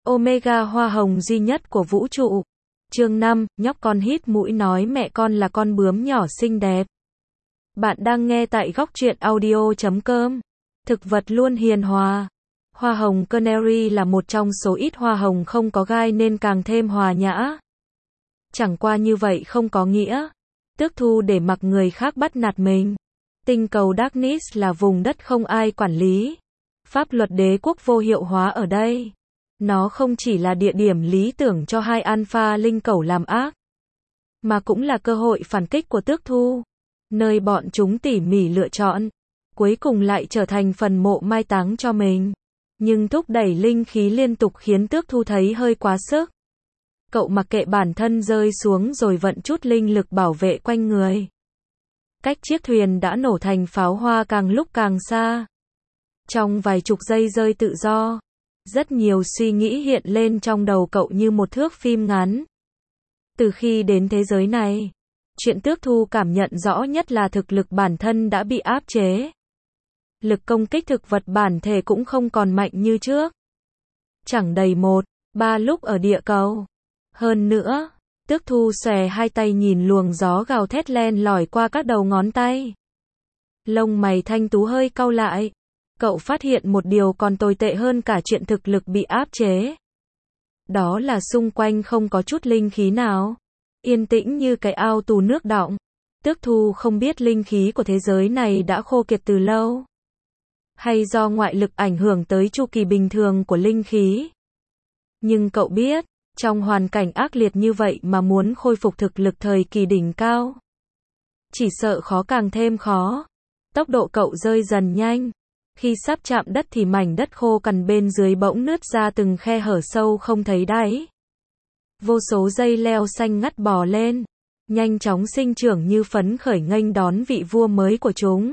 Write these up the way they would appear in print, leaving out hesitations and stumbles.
Omega hoa hồng duy nhất của vũ trụ. Chương 5, nhóc con hít mũi nói mẹ con là con bướm nhỏ xinh đẹp. Bạn đang nghe tại góc truyện audio.com. Thực vật luôn hiền hòa. Hoa hồng canary là một trong số ít hoa hồng không có gai nên càng thêm hòa nhã. Chẳng qua như vậy không có nghĩa tước thu để mặc người khác bắt nạt mình. Tinh cầu Darkness là vùng đất không ai quản lý. Pháp luật đế quốc vô hiệu hóa ở đây. Nó không chỉ là địa điểm lý tưởng cho hai alpha linh cẩu làm ác, mà cũng là cơ hội phản kích của tước thu, nơi bọn chúng tỉ mỉ lựa chọn, cuối cùng lại trở thành phần mộ mai táng cho mình. Nhưng thúc đẩy linh khí liên tục khiến tước thu thấy hơi quá sức. Cậu mặc kệ bản thân rơi xuống rồi vận chút linh lực bảo vệ quanh người. Cách chiếc thuyền đã nổ thành pháo hoa càng lúc càng xa. Trong vài chục giây rơi tự do, rất nhiều suy nghĩ hiện lên trong đầu cậu như một thước phim ngắn. Từ khi đến thế giới này, chuyện tước thu cảm nhận rõ nhất là thực lực bản thân đã bị áp chế. Lực công kích thực vật bản thể cũng không còn mạnh như trước. Chẳng đầy 1-3 lúc ở địa cầu. Hơn nữa, tước thu xòe hai tay nhìn luồng gió gào thét len lỏi qua các đầu ngón tay. Lông mày thanh tú hơi cau lại. Cậu phát hiện một điều còn tồi tệ hơn cả chuyện thực lực bị áp chế. Đó là xung quanh không có chút linh khí nào. Yên tĩnh như cái ao tù nước đọng. Tước thu không biết linh khí của thế giới này đã khô kiệt từ lâu, hay do ngoại lực ảnh hưởng tới chu kỳ bình thường của linh khí. Nhưng cậu biết, trong hoàn cảnh ác liệt như vậy mà muốn khôi phục thực lực thời kỳ đỉnh cao, chỉ sợ khó càng thêm khó. Tốc độ cậu rơi dần nhanh. Khi sắp chạm đất thì mảnh đất khô cằn bên dưới bỗng nứt ra từng khe hở sâu không thấy đáy. Vô số dây leo xanh ngắt bò lên, nhanh chóng sinh trưởng như phấn khởi nghênh đón vị vua mới của chúng.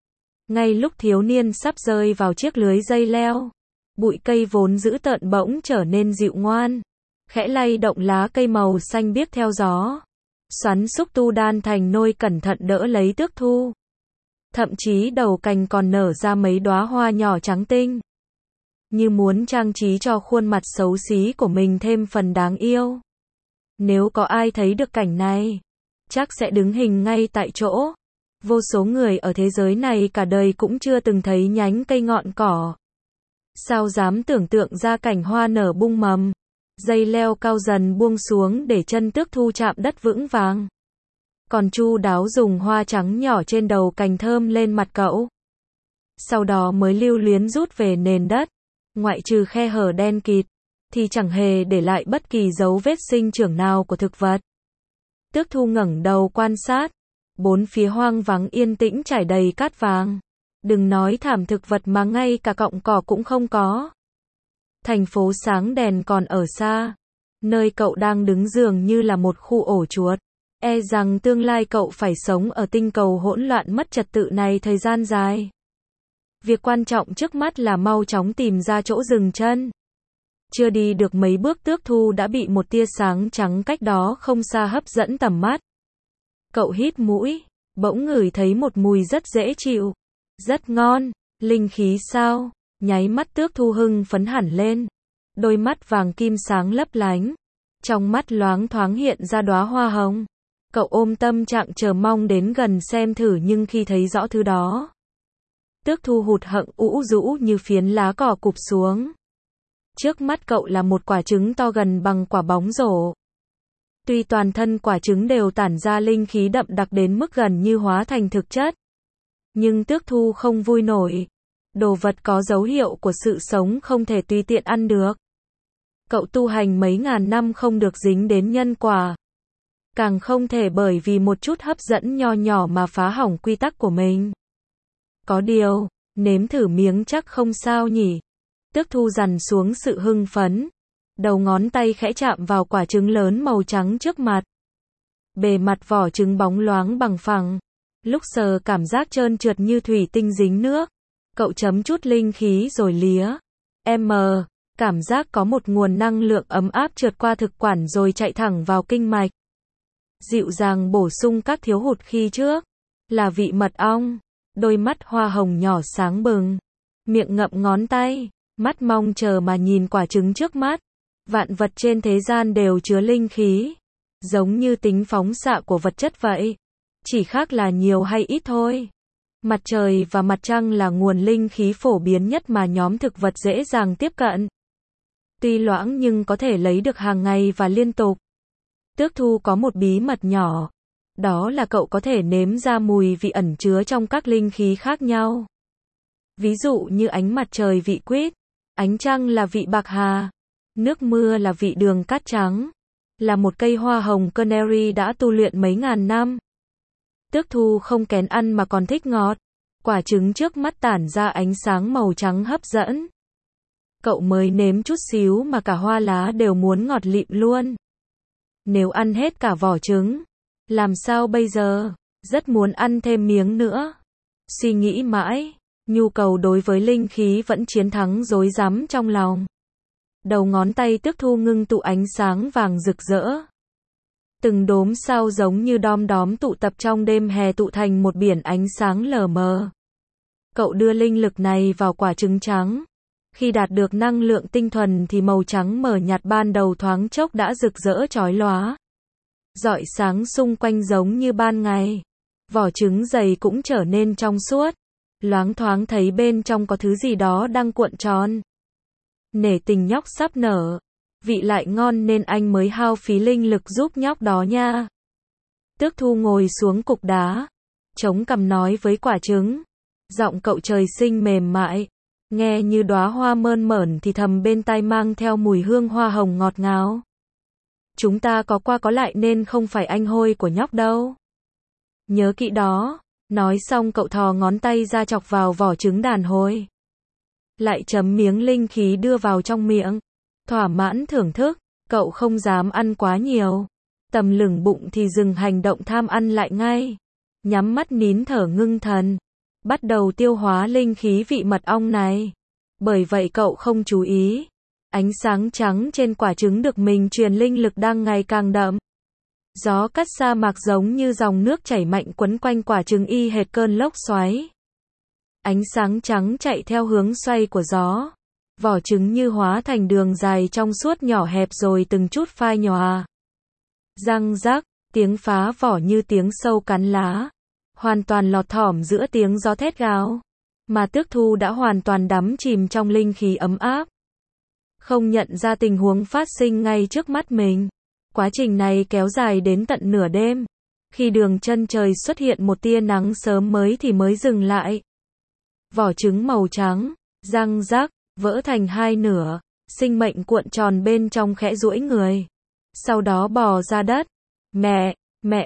Ngay lúc thiếu niên sắp rơi vào chiếc lưới dây leo, bụi cây vốn dữ tợn bỗng trở nên dịu ngoan, khẽ lay động lá cây màu xanh biếc theo gió. Xoắn xúc tu đan thành nôi cẩn thận đỡ lấy tước thu. Thậm chí đầu cành còn nở ra mấy đóa hoa nhỏ trắng tinh, như muốn trang trí cho khuôn mặt xấu xí của mình thêm phần đáng yêu. Nếu có ai thấy được cảnh này, chắc sẽ đứng hình ngay tại chỗ. Vô số người ở thế giới này cả đời cũng chưa từng thấy nhánh cây ngọn cỏ. Sao dám tưởng tượng ra cảnh hoa nở bung mầm, dây leo cao dần buông xuống để chân tước thu chạm đất vững vàng. Còn chu đáo dùng hoa trắng nhỏ trên đầu cành thơm lên mặt cậu. Sau đó mới lưu luyến rút về nền đất. Ngoại trừ khe hở đen kịt, thì chẳng hề để lại bất kỳ dấu vết sinh trưởng nào của thực vật. Tước thu ngẩng đầu quan sát. Bốn phía hoang vắng yên tĩnh trải đầy cát vàng. Đừng nói thảm thực vật mà ngay cả cọng cỏ cũng không có. Thành phố sáng đèn còn ở xa. Nơi cậu đang đứng dường như là một khu ổ chuột. E rằng tương lai cậu phải sống ở tinh cầu hỗn loạn mất trật tự này thời gian dài. Việc quan trọng trước mắt là mau chóng tìm ra chỗ dừng chân. Chưa đi được mấy bước tước thu đã bị một tia sáng trắng cách đó không xa hấp dẫn tầm mắt. Cậu hít mũi, bỗng ngửi thấy một mùi rất dễ chịu. Rất ngon, linh khí sao? Nháy mắt tước thu hưng phấn hẳn lên. Đôi mắt vàng kim sáng lấp lánh. Trong mắt loáng thoáng hiện ra đóa hoa hồng. Cậu ôm tâm trạng chờ mong đến gần xem thử nhưng khi thấy rõ thứ đó, tước thu hụt hẫng ủ rũ như phiến lá cỏ cụp xuống. Trước mắt cậu là một quả trứng to gần bằng quả bóng rổ. Tuy toàn thân quả trứng đều tản ra linh khí đậm đặc đến mức gần như hóa thành thực chất, nhưng tước thu không vui nổi. Đồ vật có dấu hiệu của sự sống không thể tùy tiện ăn được. Cậu tu hành mấy ngàn năm không được dính đến nhân quả. Càng không thể bởi vì một chút hấp dẫn nho nhỏ mà phá hỏng quy tắc của mình. Có điều, nếm thử miếng chắc không sao nhỉ. Tước thu dằn xuống sự hưng phấn. Đầu ngón tay khẽ chạm vào quả trứng lớn màu trắng trước mặt. Bề mặt vỏ trứng bóng loáng bằng phẳng. Lúc sờ cảm giác trơn trượt như thủy tinh dính nước. Cậu chấm chút linh khí rồi lía. Cảm giác có một nguồn năng lượng ấm áp trượt qua thực quản rồi chạy thẳng vào kinh mạch. Dịu dàng bổ sung các thiếu hụt khi trước. Là vị mật ong. Đôi mắt hoa hồng nhỏ sáng bừng. Miệng ngậm ngón tay. Mắt mong chờ mà nhìn quả trứng trước mắt. Vạn vật trên thế gian đều chứa linh khí, giống như tính phóng xạ của vật chất vậy, chỉ khác là nhiều hay ít thôi. Mặt trời và mặt trăng là nguồn linh khí phổ biến nhất mà nhóm thực vật dễ dàng tiếp cận. Tuy loãng nhưng có thể lấy được hàng ngày và liên tục. Tước Thu có một bí mật nhỏ, đó là cậu có thể nếm ra mùi vị ẩn chứa trong các linh khí khác nhau. Ví dụ như ánh mặt trời vị quýt, ánh trăng là vị bạc hà, nước mưa là vị đường cát trắng, là một cây hoa hồng canary đã tu luyện mấy ngàn năm. Tước Thu không kén ăn mà còn thích ngọt, quả trứng trước mắt tản ra ánh sáng màu trắng hấp dẫn. Cậu mới nếm chút xíu mà cả hoa lá đều muốn ngọt lịm luôn. Nếu ăn hết cả vỏ trứng, làm sao bây giờ? Rất muốn ăn thêm miếng nữa. Suy nghĩ mãi, nhu cầu đối với linh khí vẫn chiến thắng rối rắm trong lòng. Đầu ngón tay Tước Thu ngưng tụ ánh sáng vàng rực rỡ. Từng đốm sao giống như đom đóm tụ tập trong đêm hè tụ thành một biển ánh sáng lờ mờ. Cậu đưa linh lực này vào quả trứng trắng. Khi đạt được năng lượng tinh thuần thì màu trắng mờ nhạt ban đầu thoáng chốc đã rực rỡ chói lóa. Rọi sáng xung quanh giống như ban ngày. Vỏ trứng dày cũng trở nên trong suốt. Loáng thoáng thấy bên trong có thứ gì đó đang cuộn tròn. Nể tình nhóc sắp nở. Vị lại ngon nên anh mới hao phí linh lực giúp nhóc đó nha. Tước Thu ngồi xuống cục đá, chống cằm nói với quả trứng. Giọng cậu trời sinh mềm mại, nghe như đóa hoa mơn mởn thì thầm bên tai mang theo mùi hương hoa hồng ngọt ngào. Chúng ta có qua có lại nên không phải anh hôi của nhóc đâu. Nhớ kỹ đó. Nói xong cậu thò ngón tay ra chọc vào vỏ trứng đàn hồi. Lại chấm miếng linh khí đưa vào trong miệng. Thỏa mãn thưởng thức, cậu không dám ăn quá nhiều. Tầm lửng bụng thì dừng hành động tham ăn lại ngay. Nhắm mắt nín thở ngưng thần. Bắt đầu tiêu hóa linh khí vị mật ong này. Bởi vậy cậu không chú ý. Ánh sáng trắng trên quả trứng được mình truyền linh lực đang ngày càng đậm. Gió cắt sa mạc giống như dòng nước chảy mạnh quấn quanh quả trứng y hệt cơn lốc xoáy. Ánh sáng trắng chạy theo hướng xoay của gió. Vỏ trứng như hóa thành đường dài trong suốt nhỏ hẹp rồi từng chút phai nhòa. Răng rắc, tiếng phá vỏ như tiếng sâu cắn lá. Hoàn toàn lọt thỏm giữa tiếng gió thét gào. Mà Tước Thu đã hoàn toàn đắm chìm trong linh khí ấm áp. Không nhận ra tình huống phát sinh ngay trước mắt mình. Quá trình này kéo dài đến tận nửa đêm. Khi đường chân trời xuất hiện một tia nắng sớm mới dừng lại. Vỏ trứng màu trắng, răng rắc, vỡ thành hai nửa, sinh mệnh cuộn tròn bên trong khẽ duỗi người. Sau đó bò ra đất. Mẹ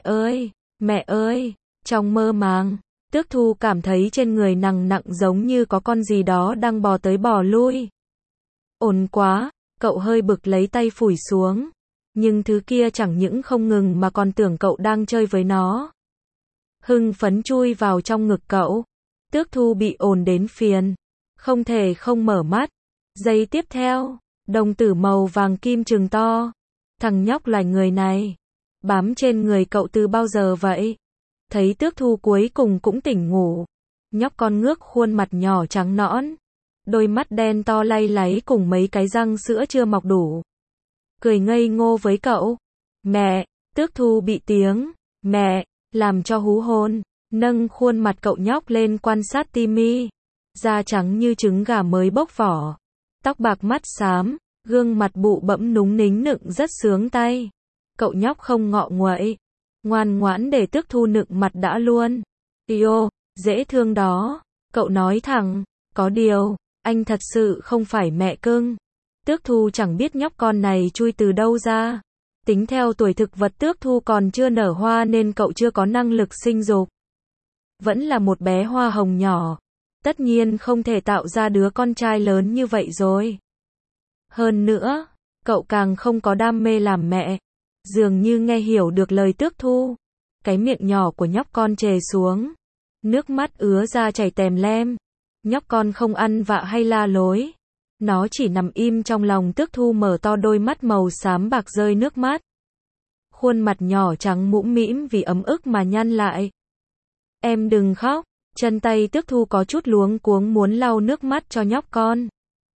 ơi, trong mơ màng, Tước Thu cảm thấy trên người nặng giống như có con gì đó đang bò tới bò lui. Ổn quá, cậu hơi bực lấy tay phủi xuống. Nhưng thứ kia chẳng những không ngừng mà còn tưởng cậu đang chơi với nó. Hưng phấn chui vào trong ngực cậu. Tước Thu bị ồn đến phiền. Không thể không mở mắt. Giây tiếp theo, đồng tử màu vàng kim trừng to. Thằng nhóc loài người này, bám trên người cậu từ bao giờ vậy? Thấy Tước Thu cuối cùng cũng tỉnh ngủ. Nhóc con ngước khuôn mặt nhỏ trắng nõn. Đôi mắt đen to lay láy cùng mấy cái răng sữa chưa mọc đủ. Cười ngây ngô với cậu. Mẹ, Tước Thu bị tiếng mẹ làm cho hú hồn, nâng khuôn mặt cậu nhóc lên quan sát tỉ. Da trắng như trứng gà mới bốc vỏ, tóc bạc mắt xám, gương mặt bụ bẫm núng nính nựng rất sướng tay. Cậu nhóc không ngọ nguậy, ngoan ngoãn để Tước Thu nựng mặt đã luôn. Yêu, dễ thương đó, cậu nói thẳng. Có điều, anh thật sự không phải mẹ cưng. Tước Thu chẳng biết nhóc con này chui từ đâu ra. Tính theo tuổi thực vật Tước Thu còn chưa nở hoa nên cậu chưa có năng lực sinh dục. Vẫn là một bé hoa hồng nhỏ. Tất nhiên không thể tạo ra đứa con trai lớn như vậy rồi. Hơn nữa, cậu càng không có đam mê làm mẹ. Dường như nghe hiểu được lời Tước Thu. Cái miệng nhỏ của nhóc con trề xuống. Nước mắt ứa ra chảy tèm lem. Nhóc con không ăn vạ hay la lối. Nó chỉ nằm im trong lòng Tước Thu mở to đôi mắt màu xám bạc rơi nước mắt. Khuôn mặt nhỏ trắng mũm mĩm vì ấm ức mà nhăn lại. Em đừng khóc. Chân tay Tước Thu có chút luống cuống muốn lau nước mắt cho nhóc con.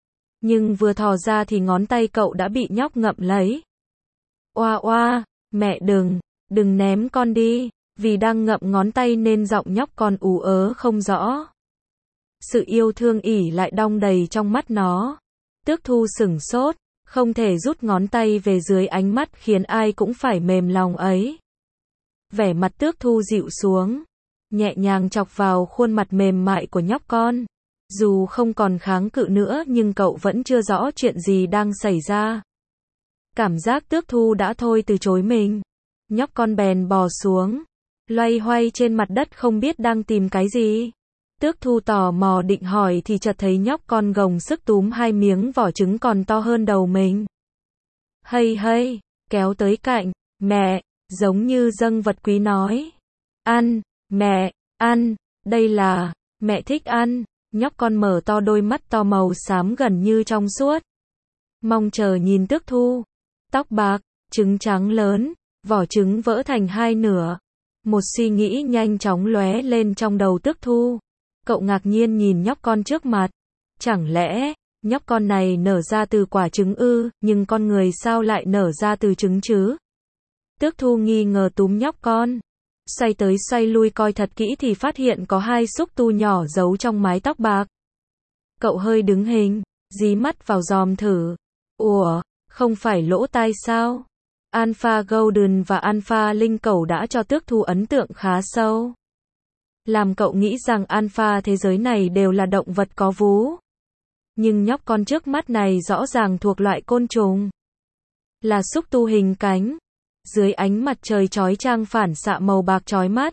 Nhưng vừa thò ra thì ngón tay cậu đã bị nhóc ngậm lấy. Oa oa, mẹ đừng ném con đi, vì đang ngậm ngón tay nên giọng nhóc con ú ớ không rõ. Sự yêu thương ỉ lại đong đầy trong mắt nó. Tước Thu sửng sốt, không thể rút ngón tay về dưới ánh mắt khiến ai cũng phải mềm lòng ấy. Vẻ mặt Tước Thu dịu xuống, nhẹ nhàng chọc vào khuôn mặt mềm mại của nhóc con. Dù không còn kháng cự nữa nhưng cậu vẫn chưa rõ chuyện gì đang xảy ra. Cảm giác Tước Thu đã thôi từ chối mình. Nhóc con bèn bò xuống, loay hoay trên mặt đất không biết đang tìm cái gì. Tước Thu tò mò định hỏi thì chợt thấy nhóc con gồng sức túm hai miếng vỏ trứng còn to hơn đầu mình. Hay, kéo tới cạnh, mẹ, giống như dâng vật quý nói. Ăn, mẹ, ăn, đây là, mẹ thích ăn. Nhóc con mở to đôi mắt to màu xám gần như trong suốt. Mong chờ nhìn Tước Thu. Tóc bạc, trứng trắng lớn, vỏ trứng vỡ thành hai nửa. Một suy nghĩ nhanh chóng lóe lên trong đầu Tước Thu. Cậu ngạc nhiên nhìn nhóc con trước mặt. Chẳng lẽ, nhóc con này nở ra từ quả trứng ư, nhưng con người sao lại nở ra từ trứng chứ? Tước Thu nghi ngờ túm nhóc con. Xoay tới xoay lui coi thật kỹ thì phát hiện có hai xúc tu nhỏ giấu trong mái tóc bạc. Cậu hơi đứng hình, dí mắt vào dòm thử. Ủa, không phải lỗ tai sao? Alpha Golden và Alpha Linh Cẩu đã cho Tước Thu ấn tượng khá sâu. Làm cậu nghĩ rằng alpha thế giới này đều là động vật có vú. Nhưng nhóc con trước mắt này rõ ràng thuộc loại côn trùng. Là xúc tu hình cánh. Dưới ánh mặt trời chói chang phản xạ màu bạc chói mắt.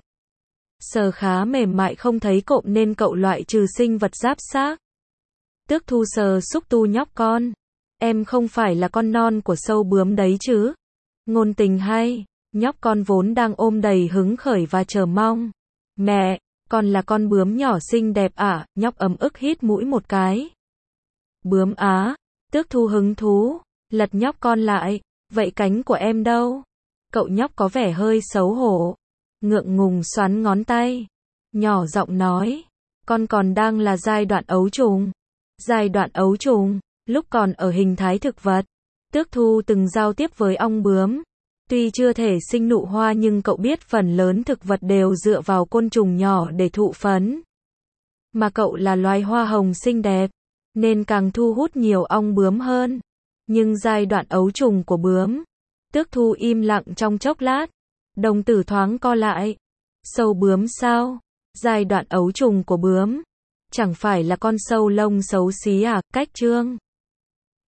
Sờ khá mềm mại không thấy cộm nên cậu loại trừ sinh vật giáp xác. Tước Thu sờ xúc tu nhóc con. Em không phải là con non của sâu bướm đấy chứ? Ngôn tình hay. Nhóc con vốn đang ôm đầy hứng khởi và chờ mong. Mẹ, con là con bướm nhỏ xinh đẹp à? Nhóc ấm ức hít mũi một cái. Bướm á? Tước Thu hứng thú, lật nhóc con lại. Vậy cánh của em đâu? Cậu nhóc có vẻ hơi xấu hổ, ngượng ngùng xoắn ngón tay, nhỏ giọng nói, con còn đang là giai đoạn ấu trùng. Giai đoạn ấu trùng, lúc còn ở hình thái thực vật, Tước Thu từng giao tiếp với ong bướm. Tuy chưa thể sinh nụ hoa nhưng cậu biết phần lớn thực vật đều dựa vào côn trùng nhỏ để thụ phấn. Mà cậu là loài hoa hồng xinh đẹp, nên càng thu hút nhiều ong bướm hơn. Nhưng giai đoạn ấu trùng của bướm, Tước Thu im lặng trong chốc lát, đồng tử thoáng co lại. Sâu bướm sao? Giai đoạn ấu trùng của bướm, chẳng phải là con sâu lông xấu xí à? Cách Chương